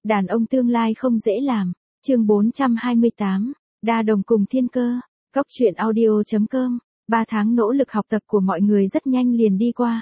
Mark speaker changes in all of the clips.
Speaker 1: Đàn ông tương lai không dễ làm. Chương 428, Đa Đồng cùng Thiên Cơ. Cóc truyện audio.com. 3 tháng nỗ lực học tập của mọi người rất nhanh liền đi qua.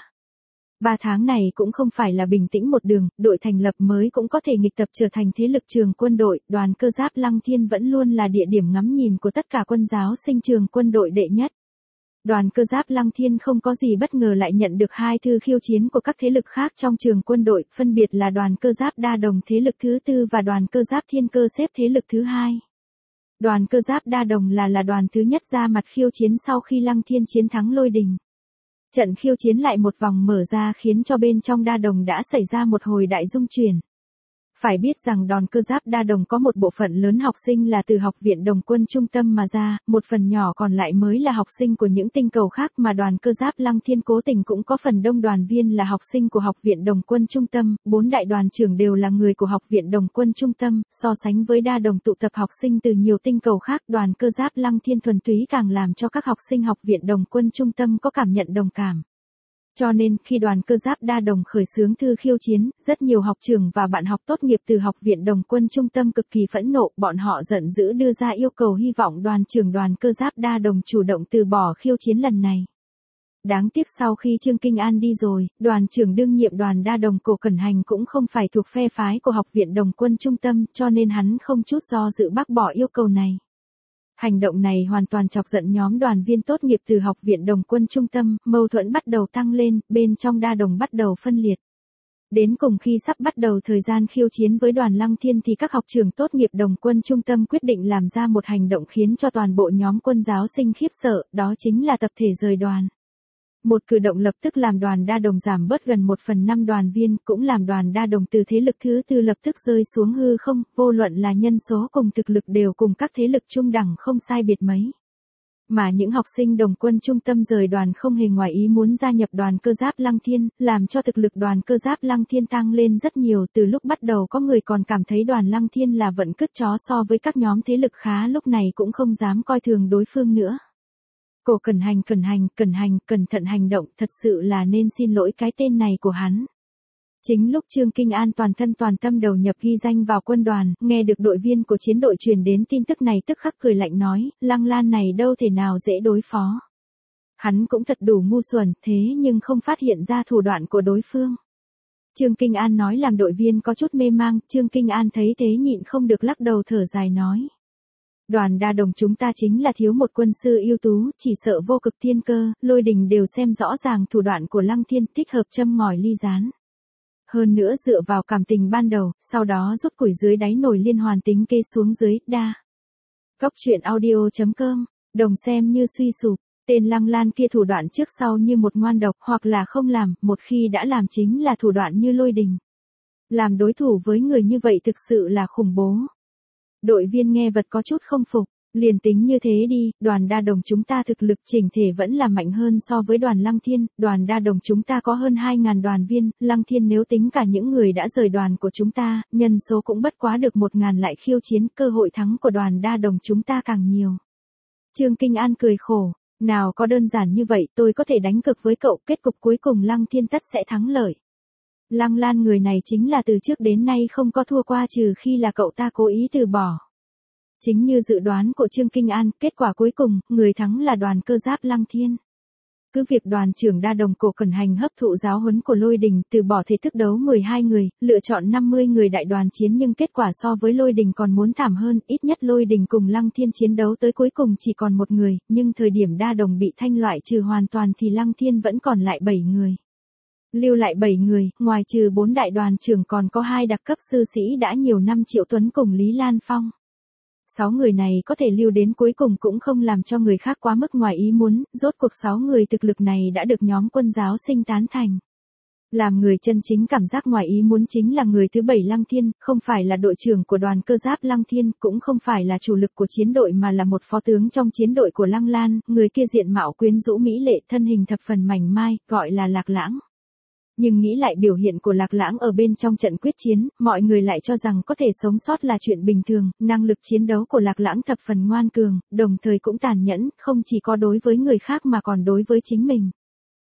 Speaker 1: 3 tháng này cũng không phải là bình tĩnh một đường, đội thành lập mới cũng có thể nghịch tập trở thành thế lực trường quân đội, đoàn cơ giáp Lăng Thiên vẫn luôn là địa điểm ngắm nhìn của tất cả quân giáo sinh trường quân đội đệ nhất. Đoàn cơ giáp Lăng Thiên không có gì bất ngờ lại nhận được 2 thư khiêu chiến của các thế lực khác trong trường quân đội, phân biệt là đoàn cơ giáp Đa Đồng thế lực thứ 4 và đoàn cơ giáp Thiên Cơ xếp thế lực thứ 2. Đoàn cơ giáp Đa Đồng là đoàn thứ nhất ra mặt khiêu chiến sau khi Lăng Thiên chiến thắng Lôi Đình. Trận khiêu chiến lại một vòng mở ra khiến cho bên trong Đa Đồng đã xảy ra một hồi đại dung chuyển. Phải biết rằng đoàn cơ giáp Đa Đồng có một bộ phận lớn học sinh là từ học viện Đồng quân trung tâm mà ra, một phần nhỏ còn lại mới là học sinh của những tinh cầu khác mà đoàn cơ giáp Lăng Thiên cố tình cũng có phần đông đoàn viên là học sinh của học viện Đồng quân trung tâm, 4 đại đoàn trưởng đều là người của học viện Đồng quân trung tâm, so sánh với Đa Đồng tụ tập học sinh từ nhiều tinh cầu khác, đoàn cơ giáp Lăng Thiên thuần túy càng làm cho các học sinh học viện Đồng quân trung tâm có cảm nhận đồng cảm. Cho nên, khi đoàn cơ giáp Đa Đồng khởi xướng thư khiêu chiến, rất nhiều học trưởng và bạn học tốt nghiệp từ học viện Đồng quân trung tâm cực kỳ phẫn nộ, bọn họ giận dữ đưa ra yêu cầu hy vọng đoàn trưởng đoàn cơ giáp Đa Đồng chủ động từ bỏ khiêu chiến lần này. Đáng tiếc sau khi Trương Kinh An đi rồi, đoàn trưởng đương nhiệm đoàn Đa Đồng Cổ Cẩn Hành cũng không phải thuộc phe phái của học viện Đồng quân trung tâm, cho nên hắn không chút do dự bác bỏ yêu cầu này. Hành động này hoàn toàn chọc giận nhóm đoàn viên tốt nghiệp từ học viện Đồng quân trung tâm, mâu thuẫn bắt đầu tăng lên, bên trong Đa Đồng bắt đầu phân liệt. Đến cùng khi sắp bắt đầu thời gian khiêu chiến với đoàn Lăng Thiên thì các học trưởng tốt nghiệp Đồng quân trung tâm quyết định làm ra một hành động khiến cho toàn bộ nhóm quân giáo sinh khiếp sợ, đó chính là tập thể rời đoàn. Một cử động lập tức làm đoàn Đa Đồng giảm bớt gần 1/5 đoàn viên, cũng làm đoàn Đa Đồng từ thế lực thứ 4 lập tức rơi xuống hư không, vô luận là nhân số cùng thực lực đều cùng các thế lực trung đẳng không sai biệt mấy. Mà những học sinh Đồng quân trung tâm rời đoàn không hề ngoài ý muốn gia nhập đoàn cơ giáp Lăng Thiên, làm cho thực lực đoàn cơ giáp Lăng Thiên tăng lên rất nhiều, từ lúc bắt đầu có người còn cảm thấy đoàn Lăng Thiên là vận cứt chó so với các nhóm thế lực khá lúc này cũng không dám coi thường đối phương nữa. Cổ Cẩn Hành cẩn thận hành động, thật sự là nên xin lỗi cái tên này của hắn. Chính lúc Trương Kinh An toàn thân toàn tâm đầu nhập ghi danh vào quân đoàn, nghe được đội viên của chiến đội truyền đến tin tức này tức khắc cười lạnh nói, Lăng Lan này đâu thể nào dễ đối phó. Hắn cũng thật đủ ngu xuẩn, thế nhưng không phát hiện ra thủ đoạn của đối phương. Trương Kinh An nói làm đội viên có chút mê mang, Trương Kinh An thấy thế nhịn không được lắc đầu thở dài nói. Đoàn Đa Đồng chúng ta chính là thiếu một quân sư ưu tú, chỉ sợ vô cực Thiên Cơ, Lôi Đình đều xem rõ ràng thủ đoạn của Lăng Thiên, thích hợp châm ngòi ly gián. Hơn nữa dựa vào cảm tình ban đầu, sau đó rút củi dưới đáy nồi liên hoàn tính kê xuống dưới, Cóc truyện audio.com, Đồng xem như suy sụp, tên Lăng Lan kia thủ đoạn trước sau như một ngoan độc, hoặc là không làm, một khi đã làm chính là thủ đoạn như Lôi Đình. Làm đối thủ với người như vậy thực sự là khủng bố. Đội viên nghe vật có chút không phục, liền tính như thế đi, đoàn Đa Đồng chúng ta thực lực chỉnh thể vẫn là mạnh hơn so với đoàn Lăng Thiên, đoàn Đa Đồng chúng ta có hơn 2.000 đoàn viên, Lăng Thiên nếu tính cả những người đã rời đoàn của chúng ta, nhân số cũng bất quá được 1.000 lại khiêu chiến, cơ hội thắng của đoàn Đa Đồng chúng ta càng nhiều. Trương Kinh An cười khổ, nào có đơn giản như vậy, tôi có thể đánh cược với cậu, kết cục cuối cùng Lăng Thiên tất sẽ thắng lợi. Lăng Lan người này chính là từ trước đến nay không có thua qua trừ khi là cậu ta cố ý từ bỏ. Chính như dự đoán của Trương Kinh An, kết quả cuối cùng, người thắng là đoàn cơ giáp Lăng Thiên. Cứ việc đoàn trưởng Đa Đồng Cổ Cẩn Hành hấp thụ giáo huấn của Lôi Đình, từ bỏ thể thức đấu 12 người, lựa chọn 50 người đại đoàn chiến nhưng kết quả so với Lôi Đình còn muốn thảm hơn, ít nhất Lôi Đình cùng Lăng Thiên chiến đấu tới cuối cùng chỉ còn một người, nhưng thời điểm Đa Đồng bị thanh loại trừ hoàn toàn thì Lăng Thiên vẫn còn lại 7 người. Lưu lại 7 người, ngoài trừ 4 đại đoàn trưởng còn có 2 đặc cấp sư sĩ đã nhiều năm Triệu Tuấn cùng Lý Lan Phong. 6 người này có thể lưu đến cuối cùng cũng không làm cho người khác quá mức ngoài ý muốn, rốt cuộc 6 người thực lực này đã được nhóm quân giáo sinh tán thành. Làm người chân chính cảm giác ngoài ý muốn chính là người thứ 7 Lăng Thiên, không phải là đội trưởng của đoàn cơ giáp Lăng Thiên, cũng không phải là chủ lực của chiến đội mà là một phó tướng trong chiến đội của Lăng Lan, người kia diện mạo quyến rũ mỹ lệ, thân hình thập phần mảnh mai, gọi là Lạc Lãng. Nhưng nghĩ lại biểu hiện của Lạc Lãng ở bên trong trận quyết chiến, mọi người lại cho rằng có thể sống sót là chuyện bình thường, năng lực chiến đấu của Lạc Lãng thập phần ngoan cường, đồng thời cũng tàn nhẫn, không chỉ có đối với người khác mà còn đối với chính mình.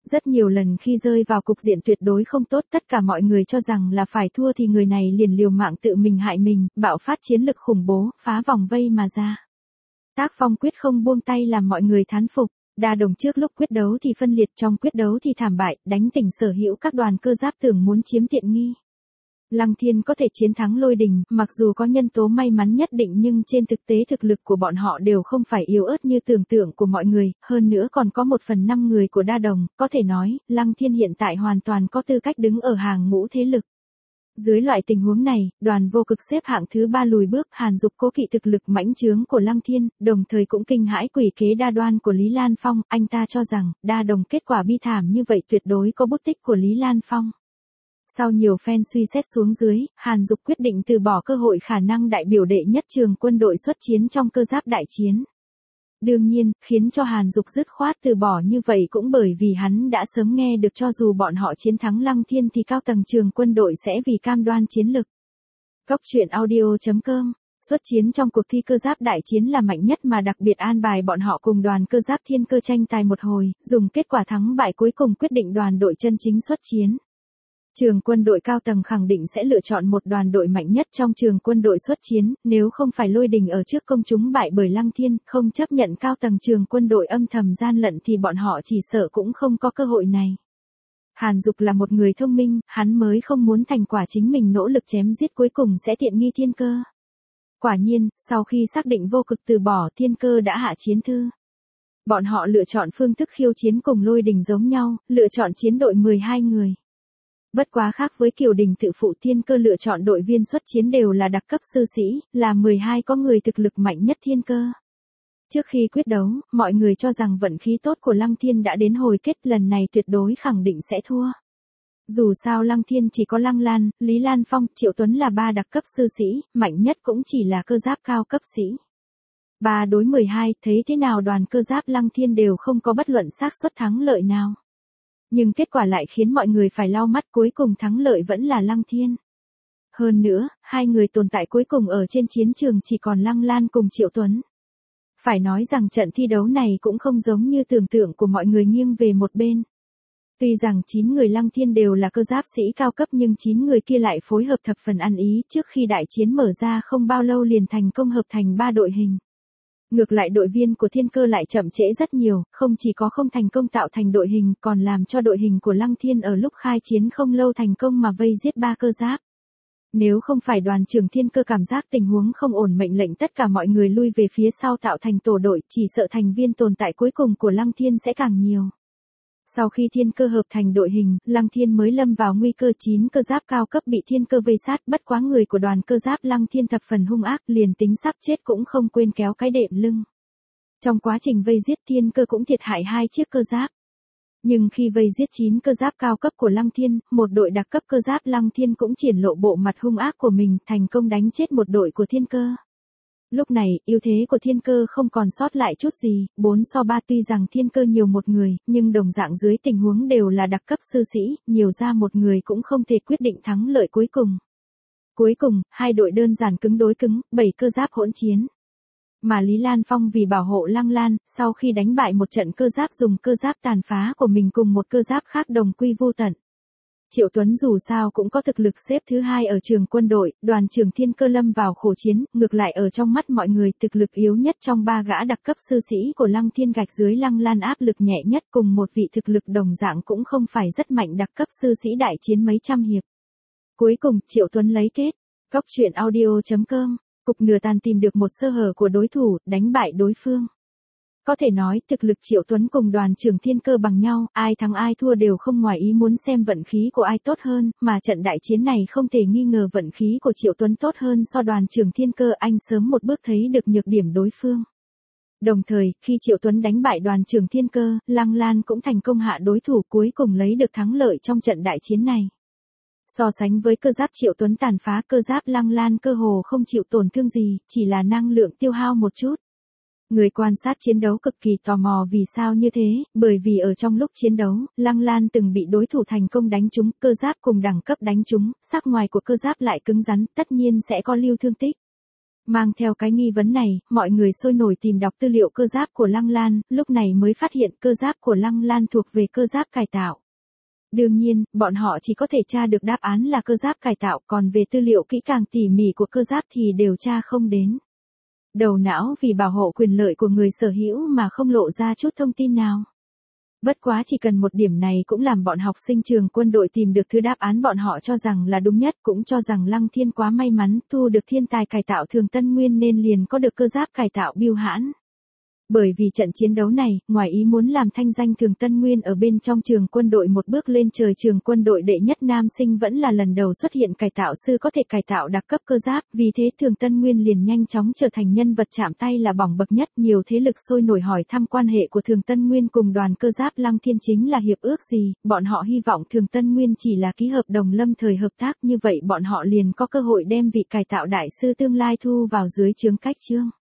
Speaker 1: Rất nhiều lần khi rơi vào cục diện tuyệt đối không tốt, tất cả mọi người cho rằng là phải thua thì người này liền liều mạng tự mình hại mình, bạo phát chiến lực khủng bố, phá vòng vây mà ra. Tác phong quyết không buông tay làm mọi người thán phục. Đa Đồng trước lúc quyết đấu thì phân liệt, trong quyết đấu thì thảm bại, đánh tỉnh sở hữu các đoàn cơ giáp tưởng muốn chiếm tiện nghi. Lăng Thiên có thể chiến thắng Lôi Đình, mặc dù có nhân tố may mắn nhất định nhưng trên thực tế thực lực của bọn họ đều không phải yếu ớt như tưởng tượng của mọi người, hơn nữa còn có 1/5 người của Đa Đồng, có thể nói, Lăng Thiên hiện tại hoàn toàn có tư cách đứng ở hàng ngũ thế lực. Dưới loại tình huống này, đoàn vô cực xếp hạng thứ 3 lùi bước, Hàn Dục cố kỵ thực lực mãnh trướng của Lăng Thiên, đồng thời cũng kinh hãi quỷ kế đa đoan của Lý Lan Phong, anh ta cho rằng, Đa Đồng kết quả bi thảm như vậy tuyệt đối có bút tích của Lý Lan Phong. Sau nhiều phen suy xét xuống dưới, Hàn Dục quyết định từ bỏ cơ hội khả năng đại biểu đệ nhất trường quân đội xuất chiến trong cơ giáp đại chiến. Đương nhiên, khiến cho Hàn Dục dứt khoát từ bỏ như vậy cũng bởi vì hắn đã sớm nghe được cho dù bọn họ chiến thắng Lăng Thiên thì cao tầng trường quân đội sẽ vì cam đoan chiến lực. Cốc truyện audio.com. Xuất chiến trong cuộc thi cơ giáp đại chiến là mạnh nhất mà đặc biệt an bài bọn họ cùng đoàn cơ giáp Thiên Cơ tranh tài một hồi, dùng kết quả thắng bại cuối cùng quyết định đoàn đội chân chính xuất chiến. Trường quân đội cao tầng khẳng định sẽ lựa chọn một đoàn đội mạnh nhất trong trường quân đội xuất chiến, nếu không phải Lôi Đình ở trước công chúng bại bởi Lăng Thiên, không chấp nhận cao tầng trường quân đội âm thầm gian lận thì bọn họ chỉ sợ cũng không có cơ hội này. Hàn Dục là một người thông minh, hắn mới không muốn thành quả chính mình nỗ lực chém giết cuối cùng sẽ tiện nghi Thiên Cơ. Quả nhiên, sau khi xác định vô cực từ bỏ, Thiên Cơ đã hạ chiến thư. Bọn họ lựa chọn phương thức khiêu chiến cùng Lôi Đình giống nhau, lựa chọn chiến đội 12 người. Bất quá khác với Kiều Đình tự phụ, Thiên Cơ lựa chọn đội viên xuất chiến đều là đặc cấp sư sĩ, là 12 có người thực lực mạnh nhất Thiên Cơ. Trước khi quyết đấu, mọi người cho rằng vận khí tốt của Lăng Thiên đã đến hồi kết, lần này tuyệt đối khẳng định sẽ thua. Dù sao Lăng Thiên chỉ có Lăng Lan, Lý Lan Phong, Triệu Tuấn là 3 đặc cấp sư sĩ, mạnh nhất cũng chỉ là cơ giáp cao cấp sĩ. 3 đối 12, thấy thế nào đoàn cơ giáp Lăng Thiên đều không có bất luận xác suất thắng lợi nào. Nhưng kết quả lại khiến mọi người phải lau mắt, cuối cùng thắng lợi vẫn là Lăng Thiên. Hơn nữa, hai người tồn tại cuối cùng ở trên chiến trường chỉ còn Lăng Lan cùng Triệu Tuấn. Phải nói rằng trận thi đấu này cũng không giống như tưởng tượng của mọi người nghiêng về một bên. Tuy rằng 9 người Lăng Thiên đều là cơ giáp sĩ cao cấp nhưng 9 người kia lại phối hợp thập phần ăn ý, trước khi đại chiến mở ra không bao lâu liền thành công hợp thành 3 đội hình. Ngược lại đội viên của Thiên Cơ lại chậm trễ rất nhiều, không chỉ có không thành công tạo thành đội hình còn làm cho đội hình của Lăng Thiên ở lúc khai chiến không lâu thành công mà vây giết 3 cơ giáp. Nếu không phải đoàn trưởng Thiên Cơ cảm giác tình huống không ổn mệnh lệnh tất cả mọi người lui về phía sau tạo thành tổ đội, chỉ sợ thành viên tồn tại cuối cùng của Lăng Thiên sẽ càng nhiều. Sau khi Thiên Cơ hợp thành đội hình, Lăng Thiên mới lâm vào nguy cơ, 9 cơ giáp cao cấp bị Thiên Cơ vây sát, bất quá người của đoàn cơ giáp Lăng Thiên thập phần hung ác, liền tính sắp chết cũng không quên kéo cái đệm lưng. Trong quá trình vây giết Thiên Cơ cũng thiệt hại 2 chiếc cơ giáp. Nhưng khi vây giết 9 cơ giáp cao cấp của Lăng Thiên, một đội đặc cấp cơ giáp Lăng Thiên cũng triển lộ bộ mặt hung ác của mình, thành công đánh chết một đội của Thiên Cơ. Lúc này, ưu thế của Thiên Cơ không còn sót lại chút gì, 4-3 tuy rằng Thiên Cơ nhiều một người, nhưng đồng dạng dưới tình huống đều là đặc cấp sư sĩ, nhiều ra một người cũng không thể quyết định thắng lợi cuối cùng. Cuối cùng, hai đội đơn giản cứng đối cứng, 7 cơ giáp hỗn chiến. Mà Lý Lan Phong vì bảo hộ Lăng Lan, sau khi đánh bại một trận cơ giáp dùng cơ giáp tàn phá của mình cùng một cơ giáp khác đồng quy vô tận. Triệu Tuấn dù sao cũng có thực lực xếp thứ 2 ở trường quân đội, đoàn trưởng Thiên Cơ lâm vào khổ chiến, ngược lại ở trong mắt mọi người thực lực yếu nhất trong 3 gã đặc cấp sư sĩ của Lăng Thiên gạch dưới Lăng Lan áp lực nhẹ nhất cùng một vị thực lực đồng dạng cũng không phải rất mạnh đặc cấp sư sĩ đại chiến mấy trăm hiệp. Cuối cùng, Triệu Tuấn lấy kết. Cốc truyện audio.com. Cục nửa tàn tìm được một sơ hở của đối thủ, đánh bại đối phương. Có thể nói, thực lực Triệu Tuấn cùng đoàn trưởng Thiên Cơ bằng nhau, ai thắng ai thua đều không ngoài ý muốn xem vận khí của ai tốt hơn, mà trận đại chiến này không thể nghi ngờ vận khí của Triệu Tuấn tốt hơn so đoàn trưởng Thiên Cơ, anh sớm một bước thấy được nhược điểm đối phương. Đồng thời, khi Triệu Tuấn đánh bại đoàn trưởng Thiên Cơ, Lăng Lan cũng thành công hạ đối thủ, cuối cùng lấy được thắng lợi trong trận đại chiến này. So sánh với cơ giáp Triệu Tuấn tàn phá, cơ giáp Lăng Lan cơ hồ không chịu tổn thương gì, chỉ là năng lượng tiêu hao một chút. Người quan sát chiến đấu cực kỳ tò mò vì sao như thế, bởi vì ở trong lúc chiến đấu, Lăng Lan từng bị đối thủ thành công đánh trúng, cơ giáp cùng đẳng cấp đánh trúng, sắc ngoài của cơ giáp lại cứng rắn, tất nhiên sẽ có lưu thương tích. Mang theo cái nghi vấn này, mọi người sôi nổi tìm đọc tư liệu cơ giáp của Lăng Lan, lúc này mới phát hiện cơ giáp của Lăng Lan thuộc về cơ giáp cải tạo. Đương nhiên, bọn họ chỉ có thể tra được đáp án là cơ giáp cải tạo, còn về tư liệu kỹ càng tỉ mỉ của cơ giáp thì đều tra không đến. Đầu não vì bảo hộ quyền lợi của người sở hữu mà không lộ ra chút thông tin nào. Bất quá chỉ cần một điểm này cũng làm bọn học sinh trường quân đội tìm được thứ đáp án bọn họ cho rằng là đúng nhất, cũng cho rằng Lăng Thiên quá may mắn thu được thiên tài cải tạo Thường Tân Nguyên nên liền có được cơ giáp cải tạo Bưu Hãn. Bởi vì trận chiến đấu này, ngoài ý muốn làm thanh danh Thường Tân Nguyên ở bên trong trường quân đội một bước lên trời, trường quân đội đệ nhất nam sinh vẫn là lần đầu xuất hiện cải tạo sư có thể cải tạo đặc cấp cơ giáp, vì thế Thường Tân Nguyên liền nhanh chóng trở thành nhân vật chạm tay là bỏng bậc nhất. Nhiều thế lực sôi nổi hỏi thăm quan hệ của Thường Tân Nguyên cùng đoàn cơ giáp Lăng Thiên chính là hiệp ước gì, bọn họ hy vọng Thường Tân Nguyên chỉ là ký hợp đồng lâm thời hợp tác, như vậy bọn họ liền có cơ hội đem vị cải tạo đại sư tương lai thu vào dưới trướng cách trương.